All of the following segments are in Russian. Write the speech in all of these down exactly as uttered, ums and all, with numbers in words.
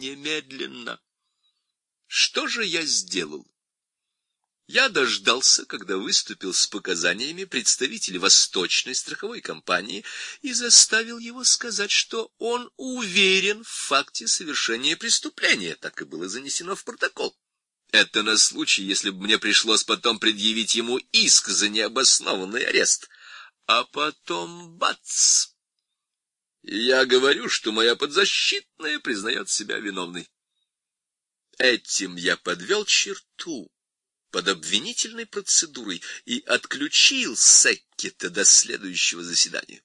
немедленно. Что же я сделал? Я дождался, когда выступил с показаниями представитель Восточной страховой компании, и заставил его сказать, что он уверен в факте совершения преступления, так и было занесено в протокол. Это на случай, если бы мне пришлось потом предъявить ему иск за необоснованный арест. А потом бац! И я говорю, что моя подзащитная признает себя виновной. Этим я подвел черту под обвинительной процедурой и отключил Секкета до следующего заседания.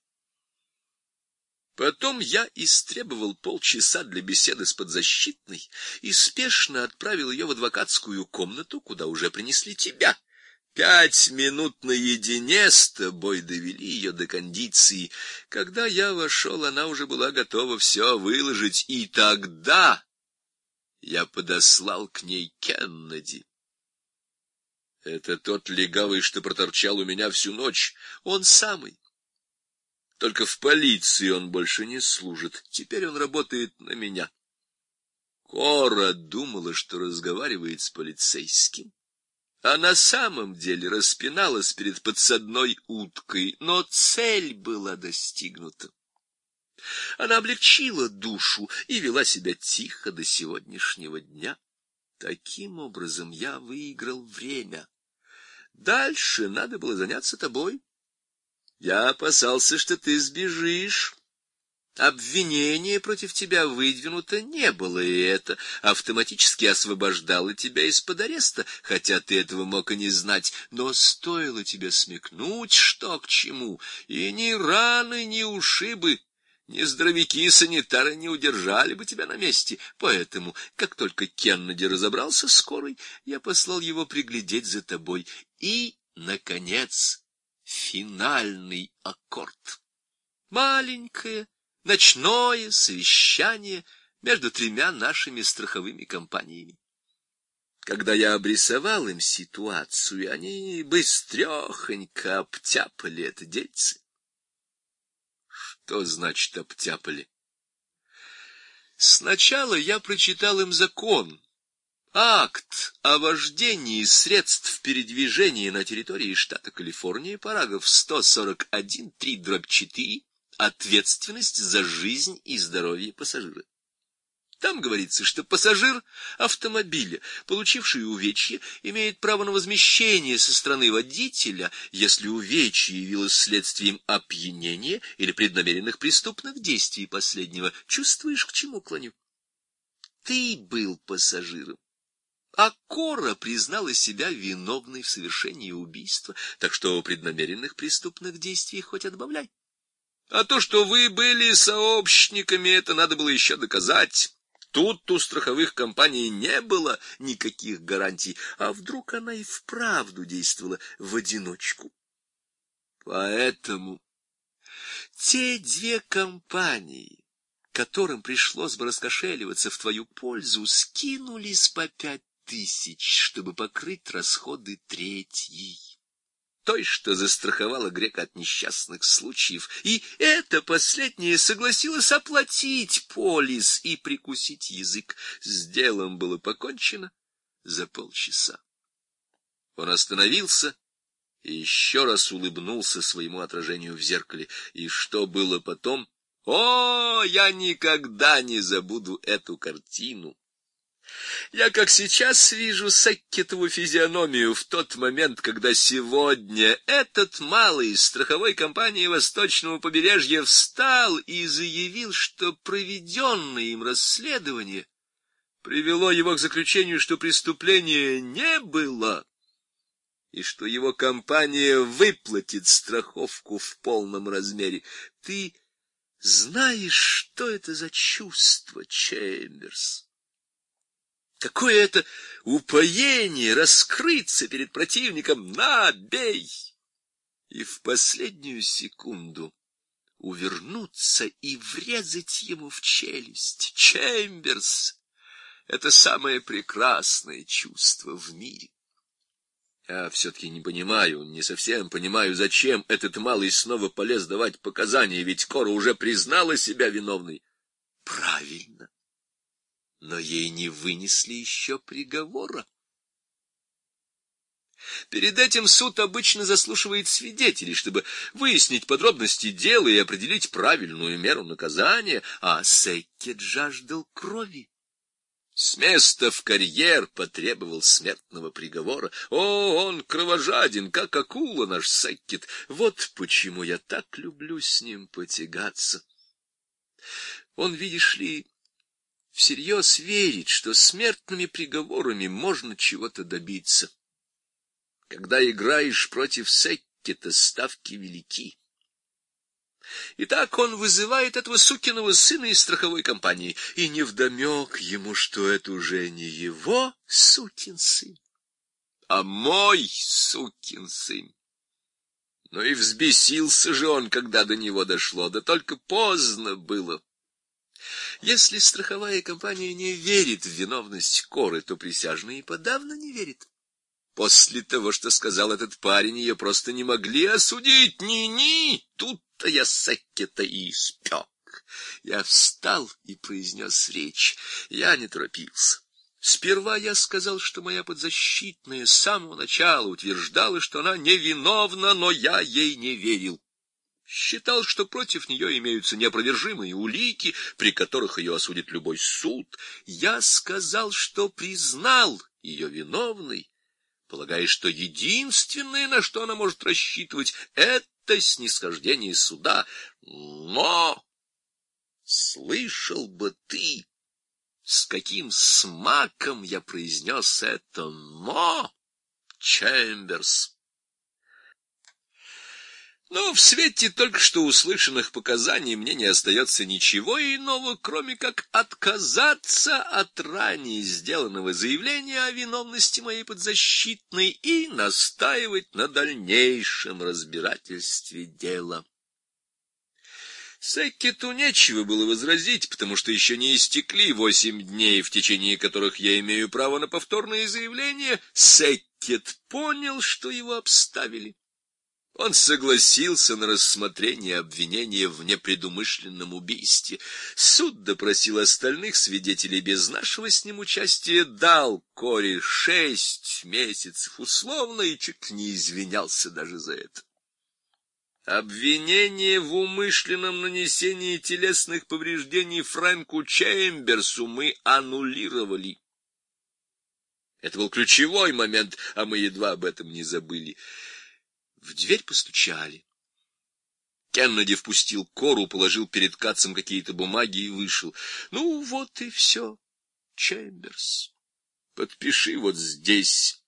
Потом я истребовал полчаса для беседы с подзащитной и спешно отправил ее в адвокатскую комнату, куда уже принесли тебя. Пять минут наедине с тобой довели ее до кондиции. Когда я вошел, она уже была готова все выложить, и тогда я подослал к ней Кеннеди. Это тот легавый, что проторчал у меня всю ночь. Он самый. Только в полиции он больше не служит. Теперь он работает на меня. Кора думала, что разговаривает с полицейским, а на самом деле распиналась перед подсадной уткой, но цель была достигнута. Она облегчила душу и вела себя тихо до сегодняшнего дня. Таким образом я выиграл время. Дальше надо было заняться тобой. Я опасался, что ты сбежишь. Обвинение против тебя выдвинуто не было, и это автоматически освобождало тебя из-под ареста, хотя ты этого мог и не знать. Но стоило тебе смекнуть, что к чему, и ни раны, ни ушибы, ни здоровяки-санитары не удержали бы тебя на месте. Поэтому, как только Кеннеди разобрался с Корой, я послал его приглядеть за тобой. И, наконец, финальный аккорд. Маленькое ночное совещание между тремя нашими страховыми компаниями. Когда я обрисовал им ситуацию, они быстрехонько обтяпали это дельце. Что значит обтяпали? Сначала я прочитал им закон, акт о вождении средств передвижения на территории штата Калифорния, параграф сто сорок один три дробь четыре, ответственность за жизнь и здоровье пассажира. Там говорится, что пассажир автомобиля, получивший увечье, имеет право на возмещение со стороны водителя, если увечье явилось следствием опьянения или преднамеренных преступных действий последнего. Чувствуешь, к чему клоню? Ты был пассажиром, а Кора признала себя виновной в совершении убийства, так что преднамеренных преступных действий хоть отбавляй. А то, что вы были сообщниками, это надо было еще доказать. Тут у страховых компаний не было никаких гарантий, а вдруг она и вправду действовала в одиночку. Поэтому те две компании, которым пришлось бы раскошеливаться в твою пользу, скинулись по пять тысяч, чтобы покрыть расходы третьей, той, что застраховала грека от несчастных случаев, и эта последняя согласилась оплатить полис и прикусить язык. С делом было покончено за полчаса. Он остановился и еще раз улыбнулся своему отражению в зеркале. И что было потом? О, я никогда не забуду эту картину. Я, как сейчас, вижу Секкетову физиономию в тот момент, когда сегодня этот малый из страховой компании Восточного побережья встал и заявил, что проведенное им расследование привело его к заключению, что преступления не было, и что его компания выплатит страховку в полном размере. Ты знаешь, что это за чувство, Чемберс? Какое это упоение раскрыться перед противником, на, бей! И в последнюю секунду увернуться и врезать ему в челюсть. Чемберс — это самое прекрасное чувство в мире. Я все-таки не понимаю, не совсем понимаю, зачем этот малый снова полез давать показания, ведь Кора уже признала себя виновной. Правильно. но ей не вынесли еще приговора. Перед этим суд обычно заслушивает свидетелей, чтобы выяснить подробности дела и определить правильную меру наказания, а Секкет жаждал крови. С места в карьер потребовал смертного приговора. О, он кровожаден, как акула наш Секкет. Вот почему я так люблю с ним потягаться. Он, видишь ли, всерьез верит, что смертными приговорами можно чего-то добиться. Когда играешь против Секкета, ставки велики. Итак, он вызывает этого сукиного сына из страховой компании, и невдомек ему, что это уже не его сукин сын, а мой сукин сын. Но и взбесился же он, когда до него дошло, да только поздно было. Если страховая компания не верит в виновность Коры, то присяжные подавно не верят. После того, что сказал этот парень, ее просто не могли осудить. Ни-ни, тут-то я Секкета и испек. Я встал и произнес речь. Я не торопился. Сперва я сказал, что моя подзащитная с самого начала утверждала, что она невиновна, но я ей не верил. Считал, что против нее имеются неопровержимые улики, при которых ее осудит любой суд. Я сказал, что признал ее виновной, полагая, что единственное, на что она может рассчитывать, это снисхождение суда. Но слышал бы ты, с каким смаком я произнес это «но», Чемберс. Но в свете только что услышанных показаний мне не остается ничего иного, кроме как отказаться от ранее сделанного заявления о виновности моей подзащитной и настаивать на дальнейшем разбирательстве дела. Секкету нечего было возразить, потому что еще не истекли восемь дней, в течение которых я имею право на повторное заявление. Секкет понял, что его обставили. Он согласился на рассмотрение обвинения в непредумышленном убийстве. Суд допросил остальных свидетелей без нашего с ним участия, дал Коре шесть месяцев условно и чуть не извинялся даже за это. Обвинение в умышленном нанесении телесных повреждений Фрэнку Чемберсу мы аннулировали. Это был ключевой момент, а мы едва об этом не забыли. В дверь постучали. Кеннеди впустил Кору, положил перед Катцем какие-то бумаги и вышел. Ну, вот и все, Чемберс. Подпиши вот здесь.